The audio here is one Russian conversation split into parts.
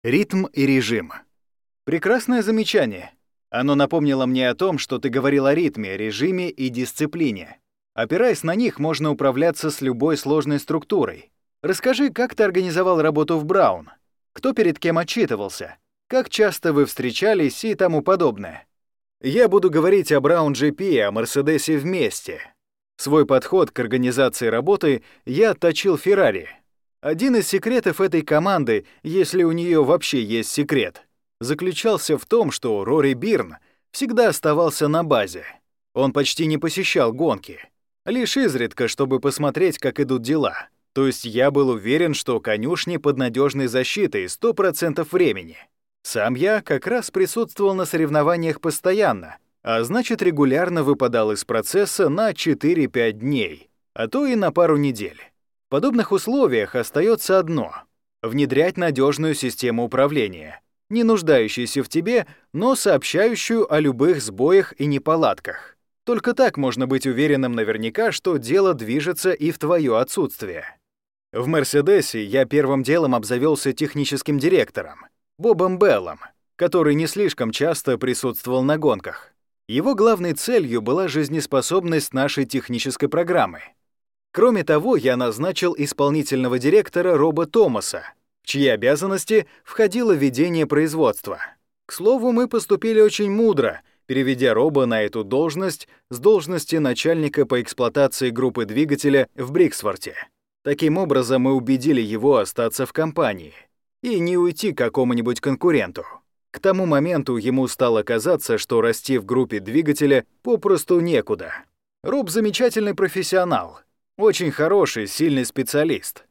Ритм и режим. Прекрасное замечание. Оно напомнило мне о том, что ты говорил о ритме, режиме и дисциплине. Опираясь на них, можно управляться с любой сложной структурой. Расскажи, как ты организовал работу в Браун? Кто перед кем отчитывался? Как часто вы встречались и тому подобное? Я буду говорить о Браун GP и о Мерседесе вместе. Свой подход к организации работы я отточил Феррари. Один из секретов этой команды, если у нее вообще есть секрет, заключался в том, что Рори Бирн всегда оставался на базе. Он почти не посещал гонки. Лишь изредка, чтобы посмотреть, как идут дела. То есть я был уверен, что конюшни под надежной защитой 100% времени. Сам я как раз присутствовал на соревнованиях постоянно, а значит регулярно выпадал из процесса на 4-5 дней, а то и на пару недель. В подобных условиях остается одно — внедрять надежную систему управления, не нуждающуюся в тебе, но сообщающую о любых сбоях и неполадках. Только так можно быть уверенным наверняка, что дело движется и в твое отсутствие. В «Мерседесе» я первым делом обзавелся техническим директором, Бобом Беллом, который не слишком часто присутствовал на гонках. Его главной целью была жизнеспособность нашей технической программы. Кроме того, я назначил исполнительного директора Роба Томаса, в чьи обязанности входило ведение производства. К слову, мы поступили очень мудро, переведя Роба на эту должность с должности начальника по эксплуатации группы двигателя в Бриксворте. Таким образом, мы убедили его остаться в компании и не уйти к какому-нибудь конкуренту. К тому моменту ему стало казаться, что расти в группе двигателя попросту некуда. Роб замечательный профессионал, очень хороший, сильный специалист.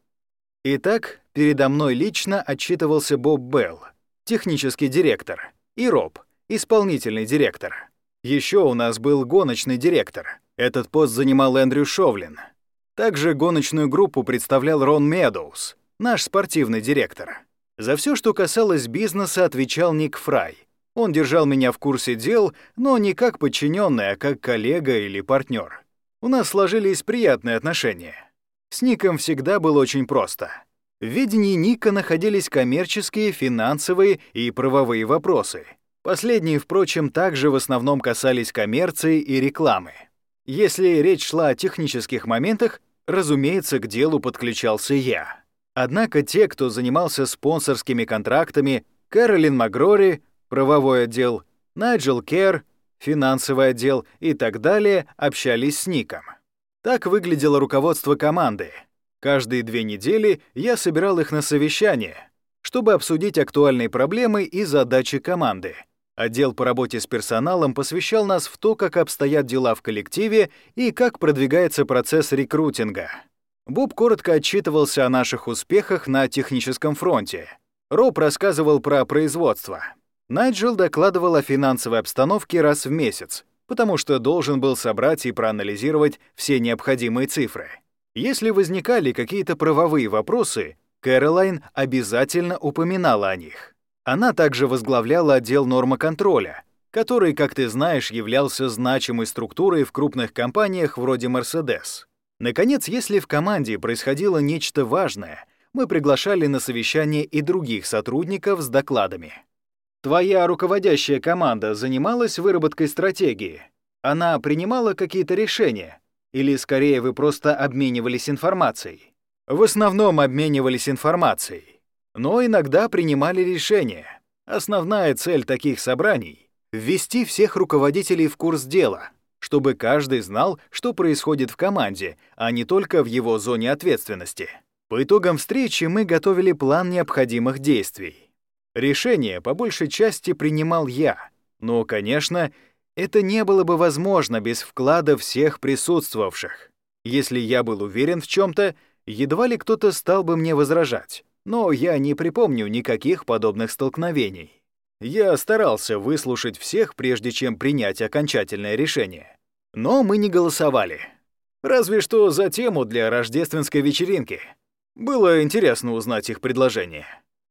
Итак, передо мной лично отчитывался Боб Белл, технический директор, и Роб, исполнительный директор. Еще у нас был гоночный директор. Этот пост занимал Эндрю Шовлин. Также гоночную группу представлял Рон Медоуз, наш спортивный директор. За все, что касалось бизнеса, отвечал Ник Фрай. Он держал меня в курсе дел, но не как подчиненный, а как коллега или партнер. У нас сложились приятные отношения. С Ником всегда было очень просто. В ведении Ника находились коммерческие, финансовые и правовые вопросы. Последние, впрочем, также в основном касались коммерции и рекламы. Если речь шла о технических моментах, разумеется, к делу подключался я. Однако те, кто занимался спонсорскими контрактами, Кэролин Магрори, правовой отдел, Найджел Керр, финансовый отдел и так далее, общались с Ником. Так выглядело руководство команды. Каждые 2 недели я собирал их на совещание, чтобы обсудить актуальные проблемы и задачи команды. Отдел по работе с персоналом посвящал нас в то, как обстоят дела в коллективе и как продвигается процесс рекрутинга. Боб коротко отчитывался о наших успехах на техническом фронте. Роб рассказывал про производство. Найджел докладывал о финансовой обстановке раз в месяц, потому что должен был собрать и проанализировать все необходимые цифры. Если возникали какие-то правовые вопросы, Кэролайн обязательно упоминала о них. Она также возглавляла отдел нормоконтроля, который, как ты знаешь, являлся значимой структурой в крупных компаниях вроде Mercedes. Наконец, если в команде происходило нечто важное, мы приглашали на совещание и других сотрудников с докладами. Твоя руководящая команда занималась выработкой стратегии? Она принимала какие-то решения? Или, скорее, вы просто обменивались информацией? В основном обменивались информацией. Но иногда принимали решения. Основная цель таких собраний — ввести всех руководителей в курс дела, чтобы каждый знал, что происходит в команде, а не только в его зоне ответственности. По итогам встречи мы готовили план необходимых действий. Решение по большей части принимал я, но, конечно, это не было бы возможно без вклада всех присутствовавших. Если я был уверен в чем-то, едва ли кто-то стал бы мне возражать, но я не припомню никаких подобных столкновений. Я старался выслушать всех, прежде чем принять окончательное решение. Но мы не голосовали. Разве что за тему для рождественской вечеринки. Было интересно узнать их предложение.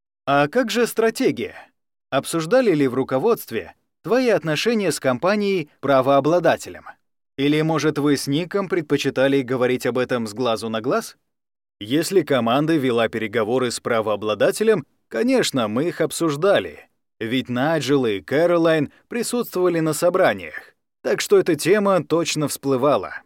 А как же стратегия? Обсуждали ли в руководстве твои отношения с компанией-правообладателем? Или, может, вы с Ником предпочитали говорить об этом с глазу на глаз? Если команда вела переговоры с правообладателем, Конечно, мы их обсуждали, ведь Найджел и Кэролайн присутствовали на собраниях, так что эта тема точно всплывала.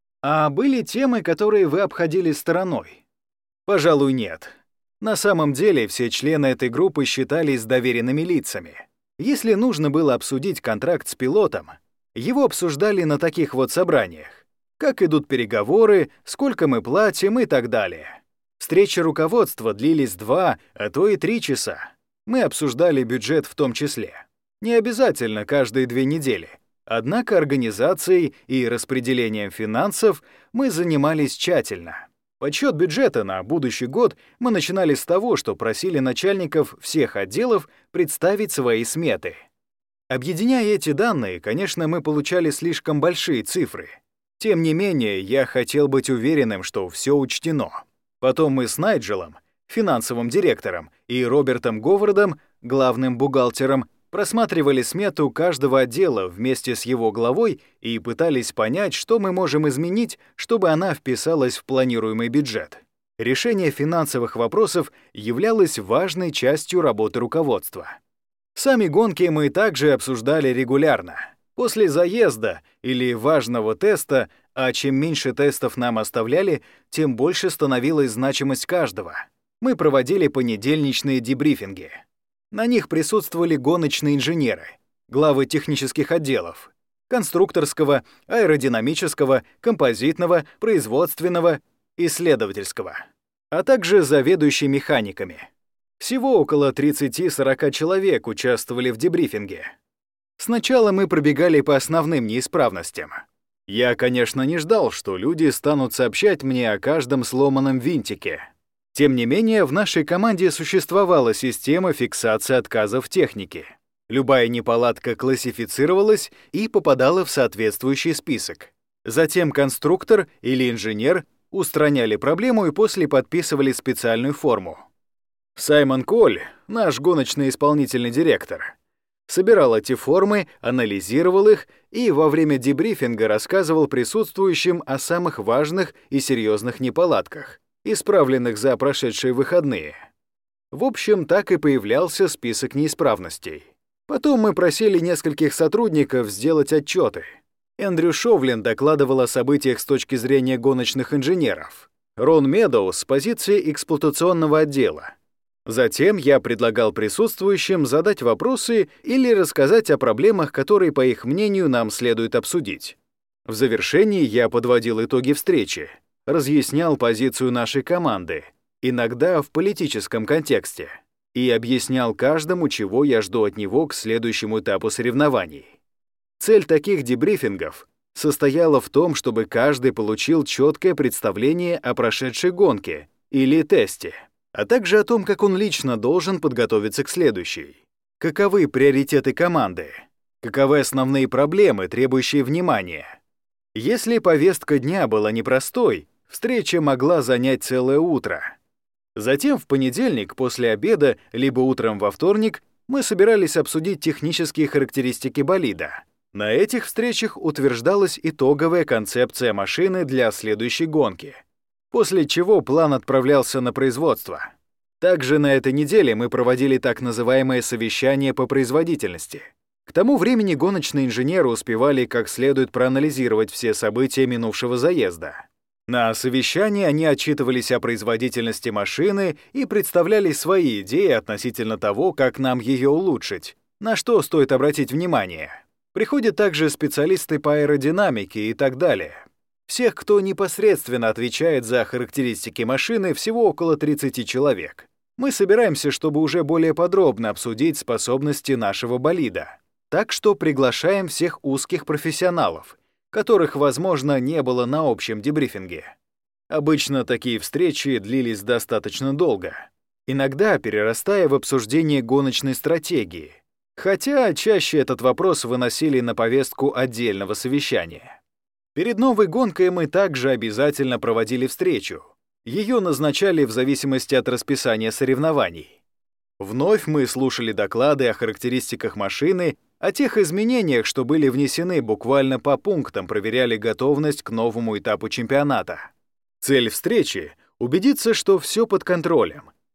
А были темы, которые вы обходили стороной? Пожалуй, нет. На самом деле все члены этой группы считались доверенными лицами. Если нужно было обсудить контракт с пилотом, его обсуждали на таких вот собраниях. Как идут переговоры, сколько мы платим и так далее. Встречи руководства длились 2, а то и 3 часа. Мы обсуждали бюджет в том числе. Не обязательно каждые 2 недели. Однако организацией и распределением финансов мы занимались тщательно. Подсчет бюджета на будущий год мы начинали с того, что просили начальников всех отделов представить свои сметы. Объединяя эти данные, конечно, мы получали слишком большие цифры. Тем не менее, я хотел быть уверенным, что все учтено. Потом мы с Найджелом, финансовым директором, и Робертом Говардом, главным бухгалтером, просматривали смету каждого отдела вместе с его главой и пытались понять, что мы можем изменить, чтобы она вписалась в планируемый бюджет. Решение финансовых вопросов являлось важной частью работы руководства. Сами гонки мы также обсуждали регулярно. После заезда или важного теста, а чем меньше тестов нам оставляли, тем больше становилась значимость каждого. Мы проводили понедельничные дебрифинги. На них присутствовали гоночные инженеры, главы технических отделов, конструкторского, аэродинамического, композитного, производственного, исследовательского, а также заведующие механиками. Всего около 30-40 человек участвовали в дебрифинге. Сначала мы пробегали по основным неисправностям. Я, конечно, не ждал, что люди станут сообщать мне о каждом сломанном винтике. Тем не менее, в нашей команде существовала система фиксации отказов техники. Любая неполадка классифицировалась и попадала в соответствующий список. Затем конструктор или инженер устраняли проблему и после подписывали специальную форму. Саймон Коль, наш гоночный исполнительный директор, собирал эти формы, анализировал их и во время дебрифинга рассказывал присутствующим о самых важных и серьезных неполадках, исправленных за прошедшие выходные. В общем, так и появлялся список неисправностей. Потом мы просили нескольких сотрудников сделать отчеты. Эндрю Шовлин докладывал о событиях с точки зрения гоночных инженеров. Рон Медоуз с позиции эксплуатационного отдела. Затем я предлагал присутствующим задать вопросы или рассказать о проблемах, которые, по их мнению, нам следует обсудить. В завершении я подводил итоги встречи, разъяснял позицию нашей команды, иногда в политическом контексте, и объяснял каждому, чего я жду от него к следующему этапу соревнований. Цель таких дебрифингов состояла в том, чтобы каждый получил четкое представление о прошедшей гонке или тесте, а также о том, как он лично должен подготовиться к следующей. Каковы приоритеты команды? Каковы основные проблемы, требующие внимания? Если повестка дня была непростой, встреча могла занять целое утро. Затем в понедельник после обеда, либо утром во вторник, мы собирались обсудить технические характеристики болида. На этих встречах утверждалась итоговая концепция машины для следующей гонки, после чего план отправлялся на производство. Также на этой неделе мы проводили так называемое совещание по производительности. К тому времени гоночные инженеры успевали как следует проанализировать все события минувшего заезда. На совещании они отчитывались о производительности машины и представляли свои идеи относительно того, как нам ее улучшить, на что стоит обратить внимание. Приходят также специалисты по аэродинамике и так далее. Всех, кто непосредственно отвечает за характеристики машины, всего около 30 человек. Мы собираемся, чтобы уже более подробно обсудить способности нашего болида. Так что приглашаем всех узких профессионалов, которых, возможно, не было на общем дебрифинге. Обычно такие встречи длились достаточно долго, иногда перерастая в обсуждение гоночной стратегии, хотя чаще этот вопрос выносили на повестку отдельного совещания. Перед новой гонкой мы также обязательно проводили встречу. Ее назначали в зависимости от расписания соревнований. Вновь мы слушали доклады о характеристиках машины, о тех изменениях, что были внесены, буквально по пунктам проверяли готовность к новому этапу чемпионата. Цель встречи — убедиться, что все под контролем,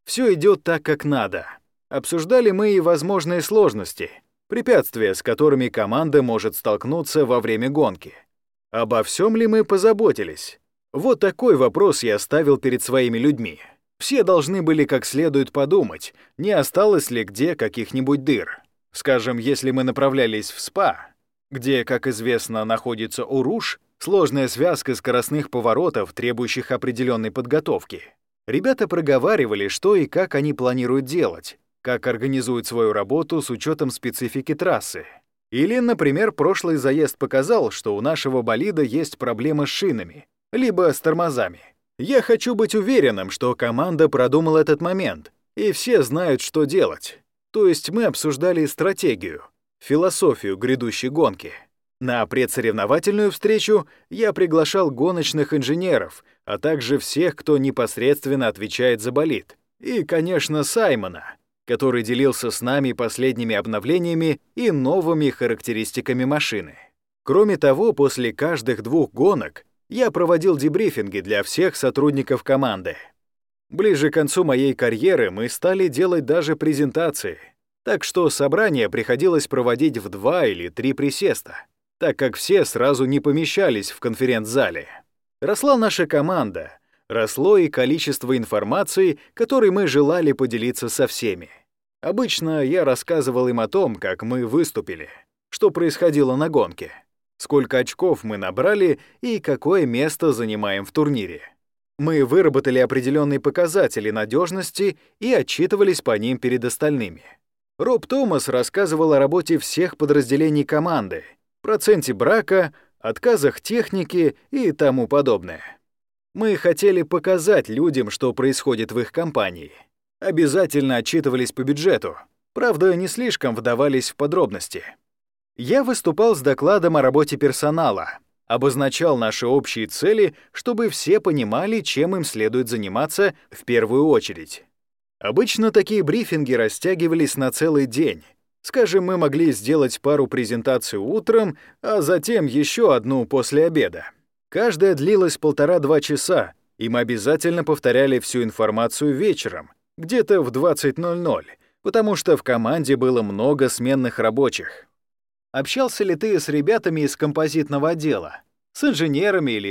Все идет так, как надо. Обсуждали мы и возможные сложности, препятствия, с которыми команда может столкнуться во время гонки. Обо всем ли мы позаботились? Вот такой вопрос я ставил перед своими людьми. Все должны были как следует подумать, не осталось ли где каких-нибудь дыр. Скажем, если мы направлялись в СПА, где, как известно, находится Уруш, сложная связка скоростных поворотов, требующих определенной подготовки. Ребята проговаривали, что и как они планируют делать, как организуют свою работу с учетом специфики трассы. Или, например, прошлый заезд показал, что у нашего болида есть проблемы с шинами, либо с тормозами. Я хочу быть уверенным, что команда продумала этот момент, и все знают, что делать. То есть мы обсуждали стратегию, философию грядущей гонки. На предсоревновательную встречу я приглашал гоночных инженеров, а также всех, кто непосредственно отвечает за болид. И, конечно, Саймона, который делился с нами последними обновлениями и новыми характеристиками машины. Кроме того, после каждых 2 гонок я проводил дебрифинги для всех сотрудников команды. Ближе к концу моей карьеры мы стали делать даже презентации, так что собрания приходилось проводить в 2 или 3 присеста, так как все сразу не помещались в конференц-зале. Росла наша команда, росло и количество информации, которой мы желали поделиться со всеми. Обычно я рассказывал им о том, как мы выступили, что происходило на гонке, сколько очков мы набрали и какое место занимаем в турнире. Мы выработали определенные показатели надежности и отчитывались по ним перед остальными. Роб Томас рассказывал о работе всех подразделений команды, проценте брака, отказах техники и тому подобное. Мы хотели показать людям, что происходит в их компании. Обязательно отчитывались по бюджету, правда, не слишком вдавались в подробности. Я выступал с докладом о работе персонала, обозначал наши общие цели, чтобы все понимали, чем им следует заниматься в первую очередь. Обычно такие брифинги растягивались на целый день. Скажем, мы могли сделать пару презентаций утром, а затем еще одну после обеда. Каждая длилась 1,5-2 часа, и мы обязательно повторяли всю информацию вечером, где-то в 20:00, потому что в команде было много сменных рабочих. Общался ли ты с ребятами из композитного отдела, с инженерами или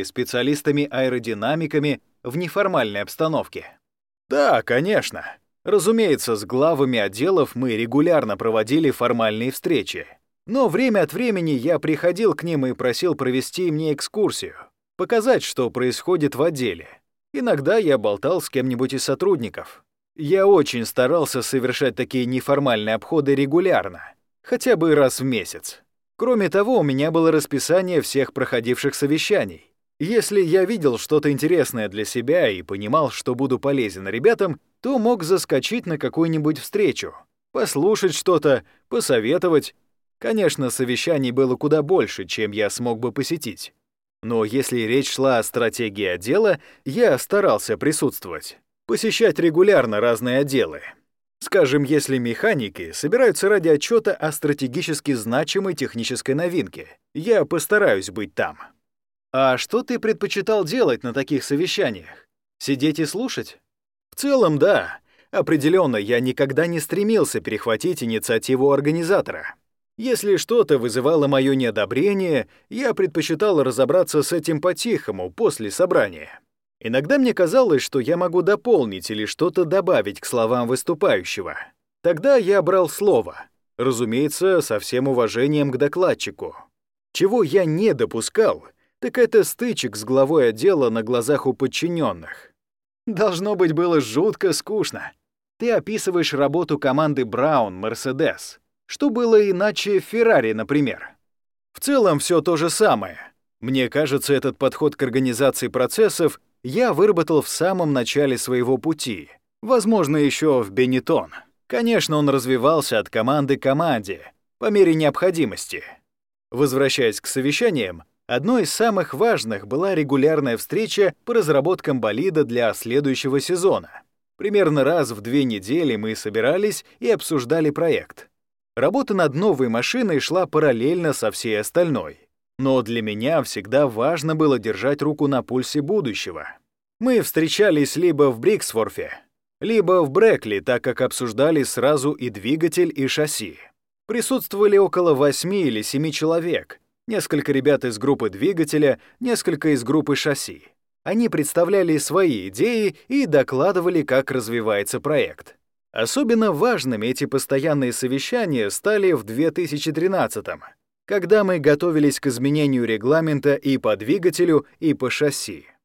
специалистами-аэродинамиками в неформальной обстановке? Да, конечно. Разумеется, с главами отделов мы регулярно проводили формальные встречи. Но время от времени я приходил к ним и просил провести мне экскурсию, показать, что происходит в отделе. Иногда я болтал с кем-нибудь из сотрудников. Я очень старался совершать такие неформальные обходы регулярно, хотя бы раз в месяц. Кроме того, у меня было расписание всех проходивших совещаний. Если я видел что-то интересное для себя и понимал, что буду полезен ребятам, то мог заскочить на какую-нибудь встречу, послушать что-то, посоветовать. Конечно, совещаний было куда больше, чем я смог бы посетить. Но если речь шла о стратегии отдела, я старался присутствовать, посещать регулярно разные отделы. Скажем, если механики собираются ради отчета о стратегически значимой технической новинке, я постараюсь быть там. А что ты предпочитал делать на таких совещаниях? Сидеть и слушать? В целом, да. Определенно, я никогда не стремился перехватить инициативу организатора. Если что-то вызывало мое неодобрение, я предпочитал разобраться с этим по-тихому после собрания. Иногда мне казалось, что я могу дополнить или что-то добавить к словам выступающего. Тогда я брал слово, разумеется, со всем уважением к докладчику. Чего я не допускал, так это стычек с главой отдела на глазах у подчиненных. Должно быть, было жутко скучно. Ты описываешь работу команды Браун, Mercedes. Что было иначе в Феррари, например? В целом все то же самое. Мне кажется, этот подход к организации процессов я выработал в самом начале своего пути, возможно, еще в Бенетон. Конечно, он развивался от команды к команде, по мере необходимости. Возвращаясь к совещаниям, одной из самых важных была регулярная встреча по разработкам болида для следующего сезона. Примерно раз в 2 недели мы собирались и обсуждали проект. Работа над новой машиной шла параллельно со всей остальной. Но для меня всегда важно было держать руку на пульсе будущего. Мы встречались либо в Бриксворфе, либо в Брекли, так как обсуждали сразу и двигатель, и шасси. Присутствовали около 8 или 7 человек, несколько ребят из группы двигателя, несколько из группы шасси. Они представляли свои идеи и докладывали, как развивается проект. Особенно важными эти постоянные совещания стали в 2013-м, когда мы готовились к изменению регламента и по двигателю, и по шасси.